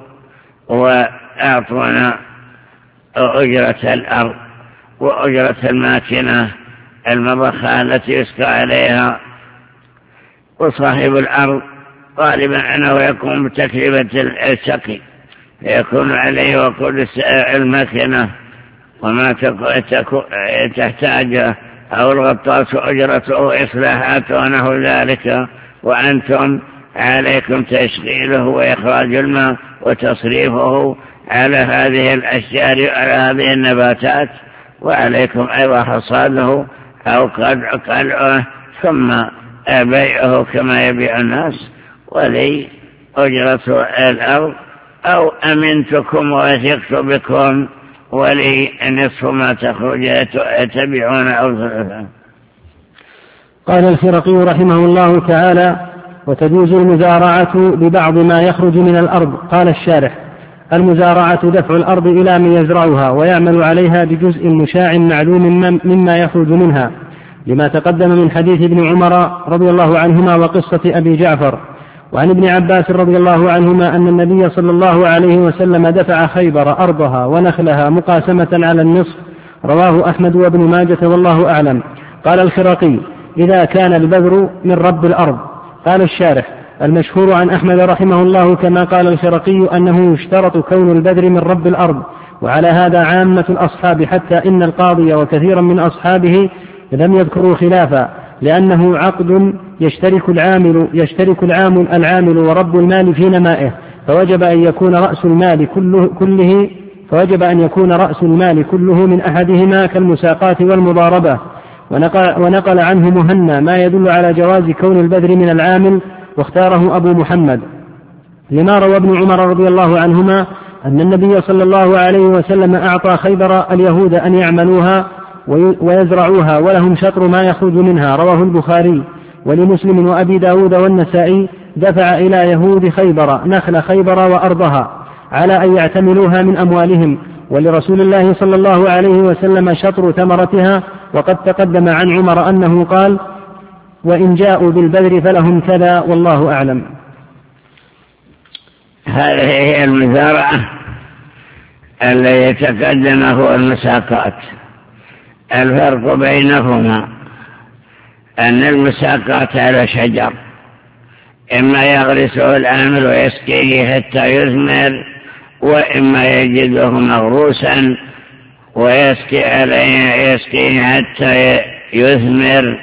وأعطونا أجرة الأرض وأجرة الماكنة المضخة التي يسقى عليها. وصاحب الأرض غالبا أنه يقوم بتكلفة السقي، يكون عليه وكل الماكنة وما تحتاج، أو الغطاس أجرته إصلاحاته ونحو ذلك، وأنتم عليكم تشغيله وإخراج الماء وتصريفه على هذه الأشجار وعلى هذه النباتات، وعليكم أيضا حصاده أو قلعه ثم بيعه كما يبيع الناس، ولي أجرة الأرض، أو أمنتكم وثقت بكم ولي نصف ما تخرج يتبعون أو ثلثا. قال الخرقي رحمه الله تعالى: وتجوز المزارعة ببعض ما يخرج من الأرض. قال الشارح: المزارعة دفع الأرض إلى من يزرعها ويعمل عليها بجزء مشاع معلوم مما يخرج منها، لما تقدم من حديث ابن عمر رضي الله عنهما وقصة أبي جعفر. وعن ابن عباس رضي الله عنهما أن النبي صلى الله عليه وسلم دفع خيبر أرضها ونخلها مقاسمة على النصف. رواه أحمد وابن ماجة والله أعلم. قال الخرقي: إذا كان البذر من رب الأرض. قال الشارح: المشهور عن أحمد رحمه الله كما قال الخرقي أنه يشترط كون البذر من رب الأرض، وعلى هذا عامة الأصحاب، حتى إن القاضي وكثيرا من أصحابه لم يذكروا خلافا، لأنه عقد يشترك العامل يشترك العامل العامل ورب المال في نمائه، فوجب أن يكون رأس المال كله, كله فوجب أن يكون رأس المال كله من أحدهما كالمساقات والمضاربة. ونقل, ونقل عنه مهنا ما يدل على جواز كون البذر من العامل، واختاره أبو محمد لما روى ابن عمر رضي الله عنهما أن النبي صلى الله عليه وسلم أعطى خيبر اليهود أن يعملوها ويزرعوها ولهم شطر ما يخرج منها. رواه البخاري. ولمسلم وأبي داود والنسائي: دفع إلى يهود خيبر نخل خيبر وأرضها على أن يعتملوها من أموالهم، ولرسول الله صلى الله عليه وسلم شطر ثمرتها. وقد تقدم عن عمر أنه قال: وإن جاءوا بالبذر فلهم كذا، والله أعلم. هذه هي المزارعة التي يتقدم هو المساقات. الفرق بينهما أن المساقات على شجر، إما يغرسه العامل ويسقيه حتى يثمر، وإما يجده مغروسا ويسقي عليه يسقيه حتى يثمر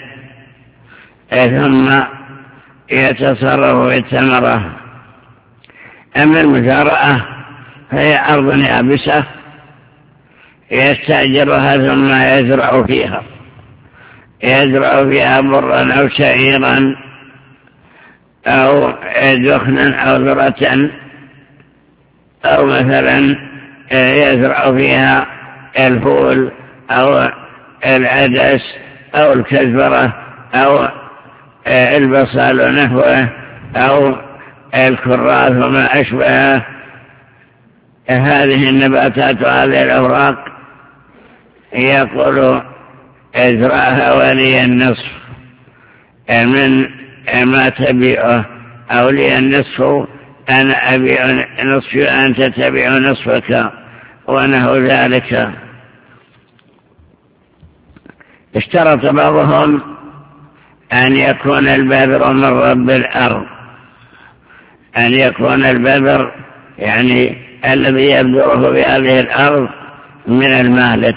ثم يتصرف بالثمرة. أما المزارعة فهي أرض يابسة يستأجرها ثم يزرع فيها يزرع فيها برا أو شعيرا أو دخنا أو ذرة، أو مثلا يزرع فيها الفول أو العدس أو الكزبرة أو البصل ونحوه أو الكراث وما أشبهه. هذه النباتات وهذه الأوراق يقول ازرعها ولي النصف من ما تبيعه، أو لي النصف أنا أبيع نصفي أنت تبيع نصفك ونحو ذلك. اشترط بعضهم أن يكون البذر من رب الأرض، أن يكون البذر يعني الذي يبذره بهذه الأرض من المالك،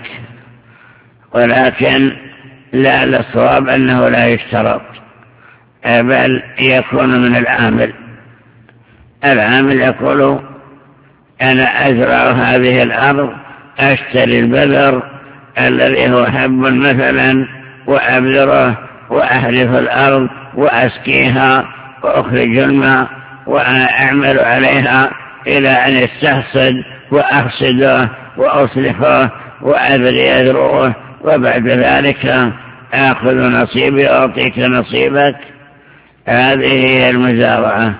ولكن لا للصواب أنه لا يشترط، بل يكون من العامل. العامل يقول أنا أزرع هذه الأرض، أشتري البذر الذي هو حب مثلا وأبذره وأحرث الأرض وأسقيها وأخرج الماء وأعمل عليها إلى أن يستحصد وأحصده وأصلحه وأبري يذروه، وبعد ذلك آخذ نصيبي وأعطيك نصيبك. هذه هي المزارعة.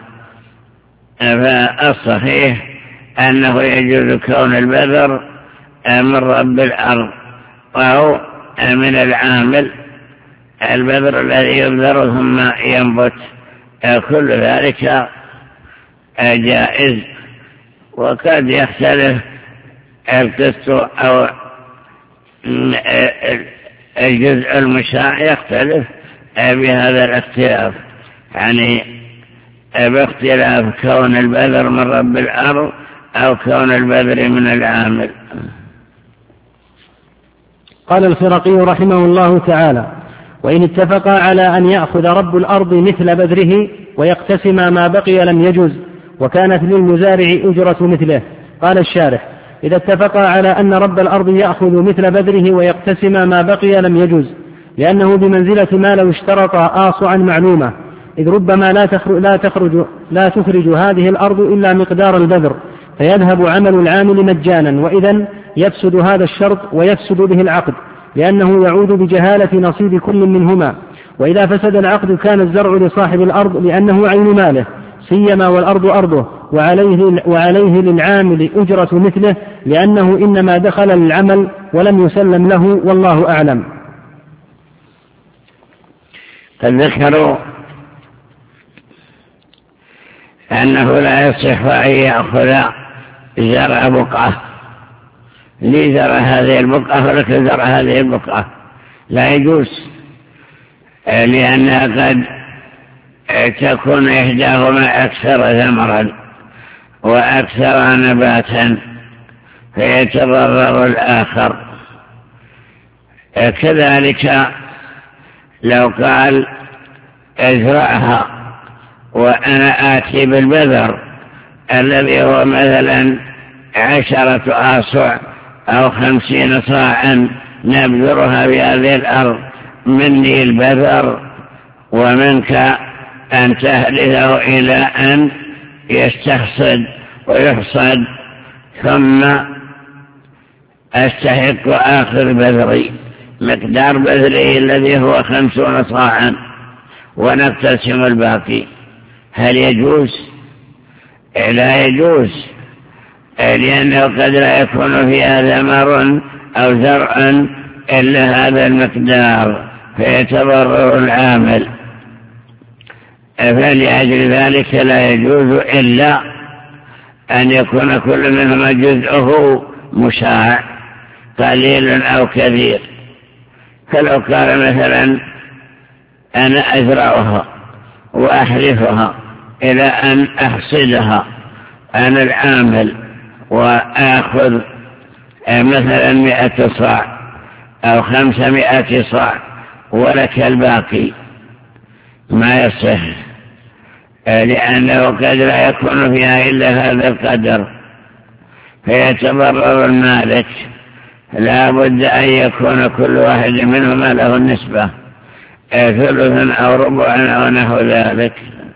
فالصحيح أنه يجوز كون البذر من رب الأرض أو من العامل، البذر الذي يبذر ثم ينبت، كل ذلك جائز. وقد يختلف القسط أو الجزء المشاع يختلف بهذا الاختلاف، يعني باختلاف كون البذر من رب الأرض أو كون البذر من العامل. قال الخرقي رحمه الله تعالى: وإن اتفقا على أن يأخذ رب الأرض مثل بذره ويقتسم ما بقي لم يجوز، وكانت للمزارع أجرة مثله. قال الشارح: إذا اتفقا على أن رب الأرض يأخذ مثل بذره ويقتسم ما بقي لم يجوز، لأنه بمنزلة ما لو اشترط آصعا معلومة، إذ ربما لا تخرج, لا, تخرج لا تخرج هذه الأرض إلا مقدار البذر، فيذهب عمل العامل مجانا، وإذن يفسد هذا الشرط ويفسد به العقد، لأنه يعود بجهالة نصيب كل منهما. وإذا فسد العقد كان الزرع لصاحب الأرض لأنه عين ماله، سيما والأرض أرضه، وعليه, وعليه للعامل أجرة مثله، لأنه إنما دخل للعمل ولم يسلم له، والله أعلم. قد ذكروا أنه لا يصح أن يأخذ زرع بقعة، لي زرع هذه البقعة ولك زرع هذه البقعة، لا يجوز، لأنها قد تكون إحداهما أكثر ثمرا وأكثر نباتا فيتضرر الآخر. كذلك لو قال ازرعها وأنا آتي بالبذر الذي هو مثلا عشرة آصع أو خمسين صاعا نبذرها بهذه الأرض، مني البذر ومنك أن تهرده إلى أن يستحصد ويحصد، ثم أستحق آخر بذري مقدار بذره الذي هو خمسون صاعا ونقتسم الباقي. هل يجوز؟ لا يجوز، لأنه قد لا يكون فيها ثمر أو زرع إلا هذا المقدار فيتضرر العامل، فلأجل ذلك لا يجوز إلا أن يكون كل منهما جزءه مشاع قليل أو كثير. فلو قال مثلا أنا أزرعها وأحرثها إلى أن أحصدها أنا العامل وآخذ مثلا مئة صاع أو خمسمائة صاع ولك الباقي، ما يصح، لأنه قد لا يكون فيها إلا هذا القدر فيتضرر المالك. لا بد أن يكون كل واحد منهما له النسبة، ثلث أو ربع أو نحو ذلك.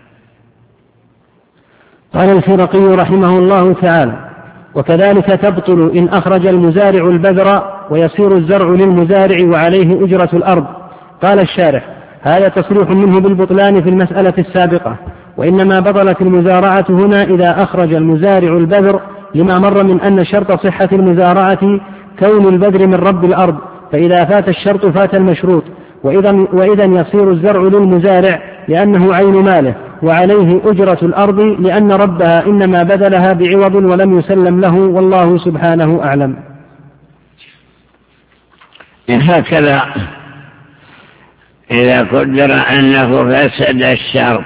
قال الخرقي رحمه الله تعالى: وكذلك تبطل إن أخرج المزارع البذر ويصير الزرع للمزارع وعليه أجرة الأرض. قال الشارح: هذا تصريح منه بالبطلان في المسألة السابقة، وإنما بطلت المزارعة هنا إذا أخرج المزارع البذر، لما مر من أن شرط صحة المزارعة كون البذر من رب الأرض، فإذا فات الشرط فات المشروط، وإذا يصير الزرع للمزارع لأنه عين ماله وعليه أجرة الأرض، لأن ربها إنما بذلها بعوض ولم يسلم له، والله سبحانه أعلم. هكذا إذا قدر أنه فسد الشرط،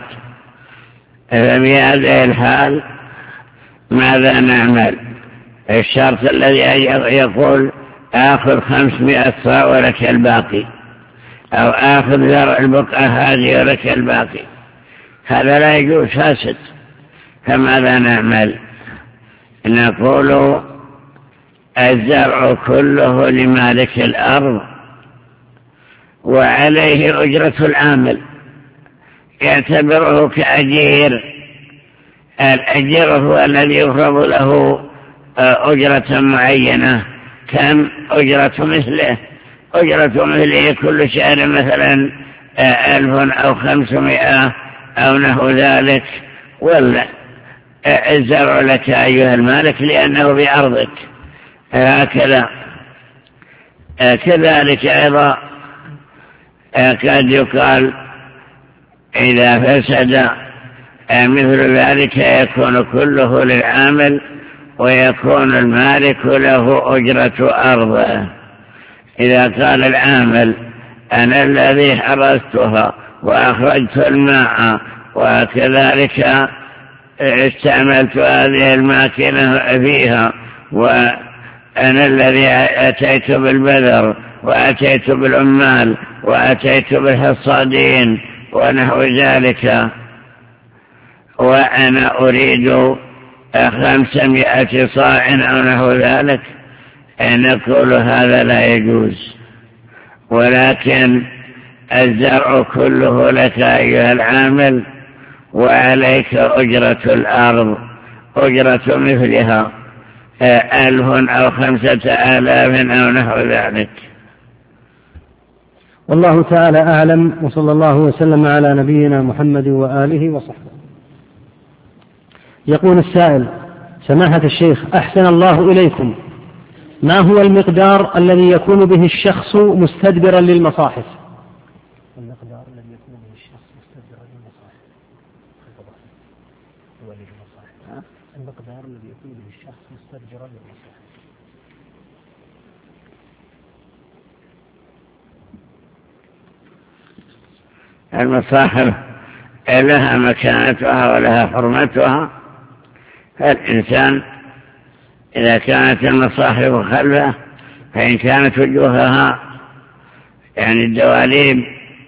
فبهذه الحال ماذا نعمل؟ الشرط الذي يقول آخذ خمسمائة صاع ولك الباقي، أو آخذ زرع البقعة هذه ولك الباقي، هذا لا يجوز، فاسد. فماذا نعمل؟ نقول الزرع كله لمالك الأرض وعليه أجرة العامل، يعتبره كأجير الأجر هو الذي يفرض له أجرة معينة، كم أجرة مثله؟ أجرة مثله كل شهر مثلا ألف أو خمسمائة أو نحو ذلك، ولا الزرع لك أيها المالك لأنه بأرضك، هكذا. كذلك أيضا قد يقال إذا فسد مثل ذلك يكون كله للعامل ويكون المالك له أجرة أرضه. إذا قال العامل أنا الذي حرستها وأخرجت الماء وكذلك استعملت هذه الماكينة فيها، وأنا الذي أتيت بالبذر وأتيت بالعمال وأتيت بالحصادين ونحو ذلك، وأنا أريد خمسمائة صاع أو نحو ذلك، نقول هذا لا يجوز، ولكن الزرع كله لك أيها العامل وعليك أجرة الأرض، أجرة مثلها ألف أو خمسة آلاف أو نحو ذلك. والله تعالى أعلم، وصلى الله وسلم على نبينا محمد وآله وصحبه. يقول السائل: سماحة الشيخ أحسن الله إليكم، ما هو المقدار الذي يكون به الشخص مستدبرا للمصاحف؟ المقدار الذي يكون به الشخص مستدبرا للمصاحف المقدار الذي يكون به الشخص مستدبرا للمصاحف المصاحف لها مكانتها ولها حرمتها، فالإنسان إذا كانت المصاحف خلفه فإن كانت وجوهها يعني الدواليب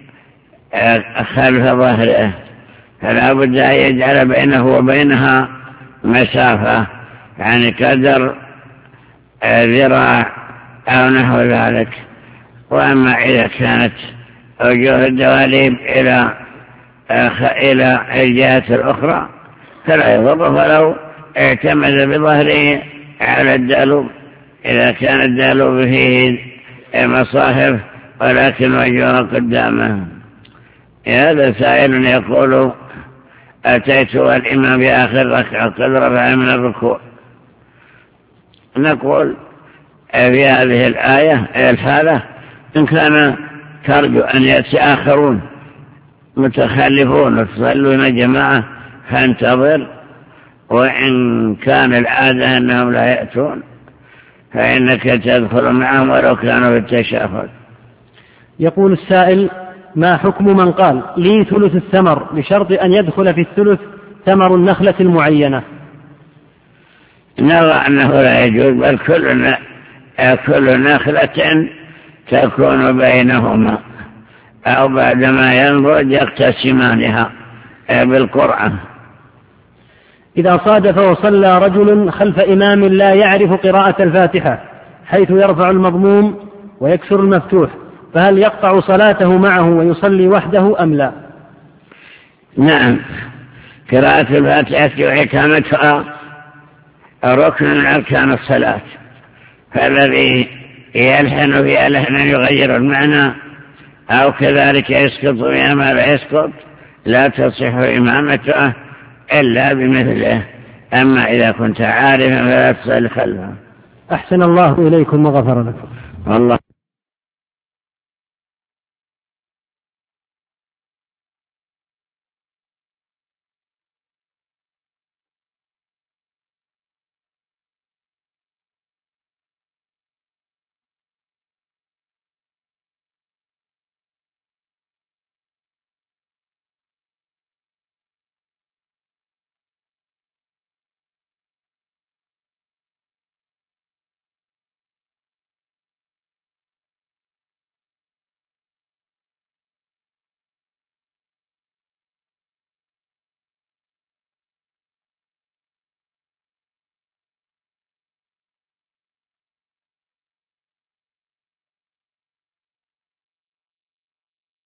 خلف ظهره فلا بد أن يجعل بينه وبينها مسافة، يعني قدر ذراع أو نحو ذلك. وأما إذا كانت وجوه الدواليب إلى إلى الجهة الأخرى فلا يضر ولو اعتمد بظهره على الدالوب، إذا كان الدالوب فيه مصاحف ولكن وجهه قدامه. هذا سائل يقول: أتيت والإمام بآخر ركعة قد رفع من الركوع، نقول في هذه الآية الحالة إن كان ترجو أن يأتي آخرون متخلفون وتصلون جماعة فانتظر، وإن كان العادة أنهم لا يأتون فإنك تدخل معهم ولو كانوا بالتشاهد. يقول السائل: ما حكم من قال لي ثلث الثمر بشرط أن يدخل في الثلث ثمر النخلة المعينة؟ نرى أنه لا يجوز، بل كل كل نخلة تكون بينهما أو بعدما ينضج يقتسمانها بالقرعة. إذا صادف وصلى رجل خلف إمام لا يعرف قراءة الفاتحة حيث يرفع المضموم ويكسر المفتوح، فهل يقطع صلاته معه ويصلي وحده أم لا؟ نعم، قراءة الفاتحة وحكامتها ركن من أركان الصلاة، فالذي يلحن فيها لحنا يغير المعنى أو كذلك يسقط فيها ما لا يسقط لا تصح إمامته إلا بمثله. أما إذا كنت عارفا فلا تصلي خلفه. أحسن الله إليكم وغفر لكم. والله